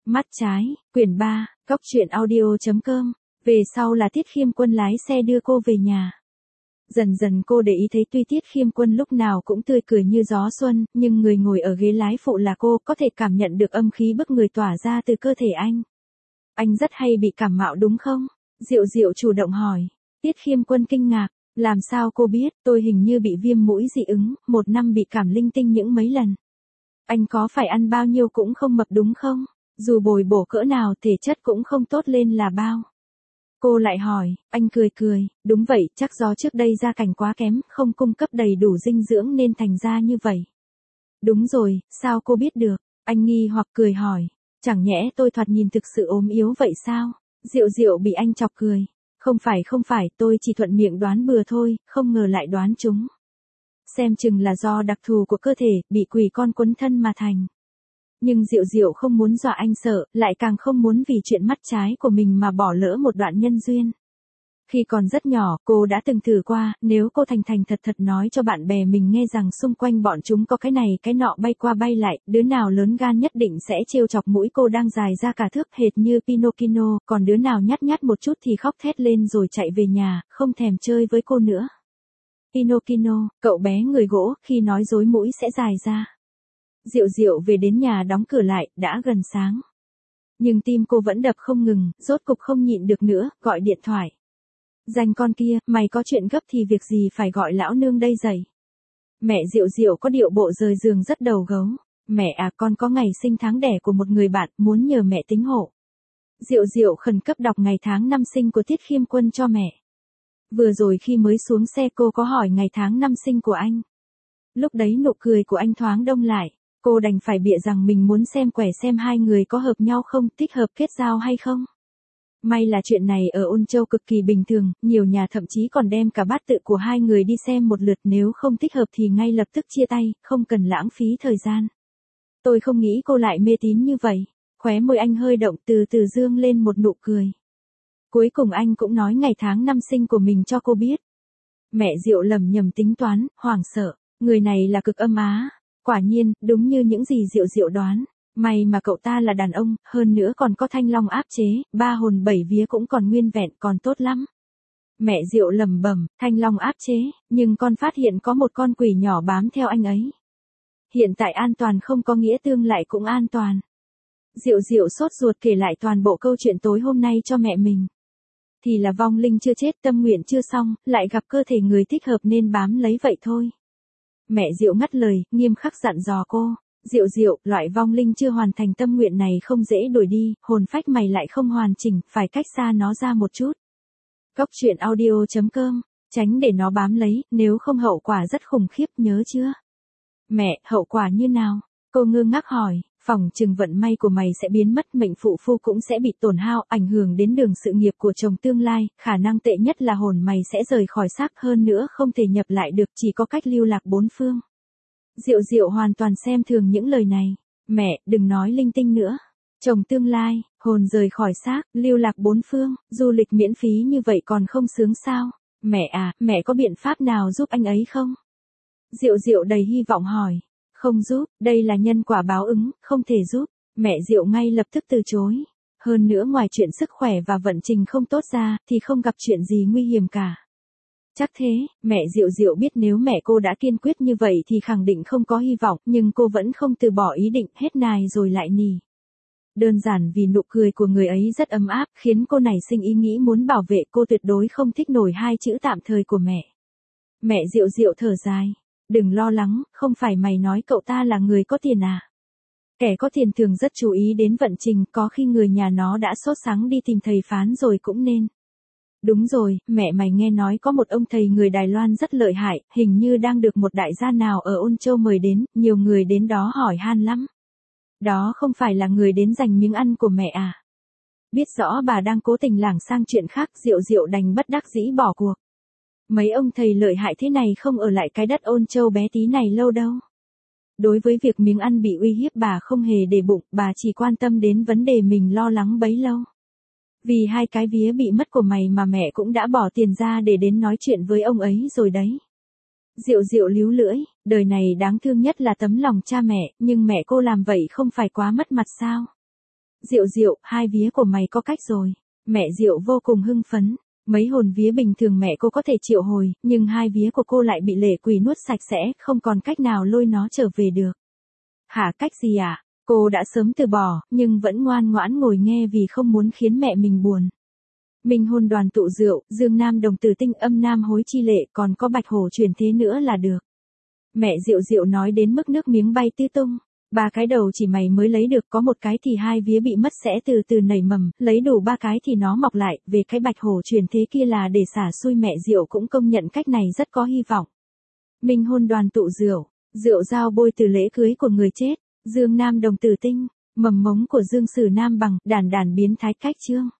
Mắt trái, quyển 3, Cóc truyện audio.com. Về sau là Tiết Khiêm Quân lái xe đưa cô về nhà. Dần dần cô để ý thấy tuy Tiết Khiêm Quân lúc nào cũng tươi cười như gió xuân, nhưng người ngồi ở ghế lái phụ là cô có thể cảm nhận được âm khí bức người tỏa ra từ cơ thể anh. Anh rất hay bị cảm mạo đúng không? Diệu Diệu chủ động hỏi. Tiết Khiêm Quân kinh ngạc. Làm sao cô biết? Tôi hình như bị viêm mũi dị ứng, 1 năm bị cảm linh tinh những mấy lần. Anh có phải ăn bao nhiêu cũng không mập đúng không? Dù bồi bổ cỡ nào thể chất cũng không tốt lên là bao. Cô lại hỏi, anh cười cười, đúng vậy, chắc do trước đây gia cảnh quá kém, không cung cấp đầy đủ dinh dưỡng nên thành ra như vậy. Đúng rồi, sao cô biết được? Anh nghi hoặc cười hỏi, chẳng nhẽ tôi thoạt nhìn thực sự ốm yếu vậy sao? Diệu Diệu bị anh chọc cười. Không phải, tôi chỉ thuận miệng đoán bừa thôi, không ngờ lại đoán trúng. Xem chừng là do đặc thù của cơ thể, bị quỷ con quấn thân mà thành. Nhưng Diệu Diệu không muốn dọa anh sợ, lại càng không muốn vì chuyện mắt trái của mình mà bỏ lỡ một đoạn nhân duyên. Khi còn rất nhỏ, cô đã từng thử qua, nếu cô thành thành thật thật nói cho bạn bè mình nghe rằng xung quanh bọn chúng có cái này cái nọ bay qua bay lại, đứa nào lớn gan nhất định sẽ trêu chọc mũi cô đang dài ra cả thước hệt như Pinocchio, còn đứa nào nhát nhát một chút thì khóc thét lên rồi chạy về nhà, không thèm chơi với cô nữa. Pinocchio, cậu bé người gỗ, khi nói dối mũi sẽ dài ra. Diệu Diệu về đến nhà đóng cửa lại, đã gần sáng. Nhưng tim cô vẫn đập không ngừng, rốt cục không nhịn được nữa, gọi điện thoại. Dành con kia, mày có chuyện gấp thì việc gì phải gọi lão nương đây dậy. Mẹ Diệu Diệu có điệu bộ rời giường rất đầu gấu. Mẹ à, con có ngày sinh tháng đẻ của một người bạn, muốn nhờ mẹ tính hộ. Diệu Diệu khẩn cấp đọc ngày tháng năm sinh của Tiết Khiêm Quân cho mẹ. Vừa rồi khi mới xuống xe cô có hỏi ngày tháng năm sinh của anh. Lúc đấy nụ cười của anh thoáng đông lại. Cô đành phải bịa rằng mình muốn xem quẻ xem hai người có hợp nhau không, thích hợp kết giao hay không. May là chuyện này ở Ôn Châu cực kỳ bình thường, nhiều nhà thậm chí còn đem cả bát tự của hai người đi xem một lượt, nếu không thích hợp thì ngay lập tức chia tay, không cần lãng phí thời gian. Tôi không nghĩ cô lại mê tín như vậy. Khóe môi anh hơi động, từ từ dương lên một nụ cười. Cuối cùng anh cũng nói ngày tháng năm sinh của mình cho cô biết. Mẹ Diệu lầm nhầm tính toán, hoảng sợ, người này là cực âm á. Quả nhiên, đúng như những gì Diệu Diệu đoán. May mà cậu ta là đàn ông, hơn nữa còn có thanh long áp chế, 3 hồn 7 vía cũng còn nguyên vẹn, còn tốt lắm. Mẹ Diệu lẩm bẩm, thanh long áp chế, nhưng con phát hiện có một con quỷ nhỏ bám theo anh ấy. Hiện tại an toàn không có nghĩa tương lai cũng an toàn. Diệu Diệu sốt ruột kể lại toàn bộ câu chuyện tối hôm nay cho mẹ mình. Thì là vong linh chưa chết, tâm nguyện chưa xong, lại gặp cơ thể người thích hợp nên bám lấy vậy thôi. Mẹ Diệu ngắt lời, nghiêm khắc dặn dò cô. Diệu Diệu, loại vong linh chưa hoàn thành tâm nguyện này không dễ đuổi đi, hồn phách mày lại không hoàn chỉnh, phải cách xa nó ra một chút. Cóc truyện audio.com, tránh để nó bám lấy, nếu không hậu quả rất khủng khiếp, nhớ chưa? Mẹ, hậu quả như nào? Cô ngơ ngác hỏi, phỏng chừng vận may của mày sẽ biến mất, mệnh phụ phu cũng sẽ bị tổn hao, ảnh hưởng đến đường sự nghiệp của chồng tương lai, khả năng tệ nhất là hồn mày sẽ rời khỏi xác, hơn nữa không thể nhập lại được, chỉ có cách lưu lạc bốn phương. Diệu Diệu hoàn toàn xem thường những lời này. Mẹ, đừng nói linh tinh nữa. Chồng tương lai, hồn rời khỏi xác, lưu lạc bốn phương, du lịch miễn phí như vậy còn không sướng sao? Mẹ à, mẹ có biện pháp nào giúp anh ấy không? Diệu Diệu đầy hy vọng hỏi. Không giúp, đây là nhân quả báo ứng, không thể giúp. Mẹ Diệu ngay lập tức từ chối. Hơn nữa ngoài chuyện sức khỏe và vận trình không tốt ra, thì không gặp chuyện gì nguy hiểm cả. Chắc thế, mẹ Diệu Diệu biết nếu mẹ cô đã kiên quyết như vậy thì khẳng định không có hy vọng, nhưng cô vẫn không từ bỏ ý định, hết nài rồi lại nỉ. Đơn giản vì nụ cười của người ấy rất ấm áp, khiến cô nảy sinh ý nghĩ muốn bảo vệ, cô tuyệt đối không thích nổi hai chữ tạm thời của mẹ. Mẹ Diệu Diệu thở dài. Đừng lo lắng, không phải mày nói cậu ta là người có tiền à? Kẻ có tiền thường rất chú ý đến vận trình, có khi người nhà nó đã sốt sắng đi tìm thầy phán rồi cũng nên. Đúng rồi, mẹ mày nghe nói có một ông thầy người Đài Loan rất lợi hại, hình như đang được một đại gia nào ở Ôn Châu mời đến, nhiều người đến đó hỏi han lắm. Đó không phải là người đến giành miếng ăn của mẹ à? Biết rõ bà đang cố tình lảng sang chuyện khác, Diệu Diệu đành bất đắc dĩ bỏ cuộc. Mấy ông thầy lợi hại thế này không ở lại cái đất Ôn Châu bé tí này lâu đâu. Đối với việc miếng ăn bị uy hiếp bà không hề để bụng, bà chỉ quan tâm đến vấn đề mình lo lắng bấy lâu. Vì hai cái vía bị mất của mày mà mẹ cũng đã bỏ tiền ra để đến nói chuyện với ông ấy rồi đấy. Diệu Diệu líu lưỡi, đời này đáng thương nhất là tấm lòng cha mẹ, nhưng mẹ cô làm vậy không phải quá mất mặt sao? Diệu Diệu, hai vía của mày có cách rồi. Mẹ Diệu vô cùng hưng phấn. Mấy hồn vía bình thường mẹ cô có thể triệu hồi, nhưng hai vía của cô lại bị lệ quỷ nuốt sạch sẽ, không còn cách nào lôi nó trở về được. Hả, cách gì ạ? Cô đã sớm từ bỏ, nhưng vẫn ngoan ngoãn ngồi nghe vì không muốn khiến mẹ mình buồn. Minh hồn đoàn tụ rượu, dương nam đồng tử tinh, âm nam hối chi lệ, còn có bạch hổ chuyển thế nữa là được. Mẹ Diệu Diệu nói đến mức nước miếng bay tứ tung. Ba cái đầu chỉ mày mới lấy được, có một cái thì hai vía bị mất sẽ từ từ nảy mầm, lấy đủ ba cái thì nó mọc lại, về cái bạch hổ chuyển thế kia là để xả xui. Mẹ Diệu cũng công nhận cách này rất có hy vọng. Minh hồn đoàn tụ rượu, rượu dao bôi từ lễ cưới của người chết, dương nam đồng tử tinh, mầm mống của dương sử nam bằng, đàn đàn biến thái cách chương.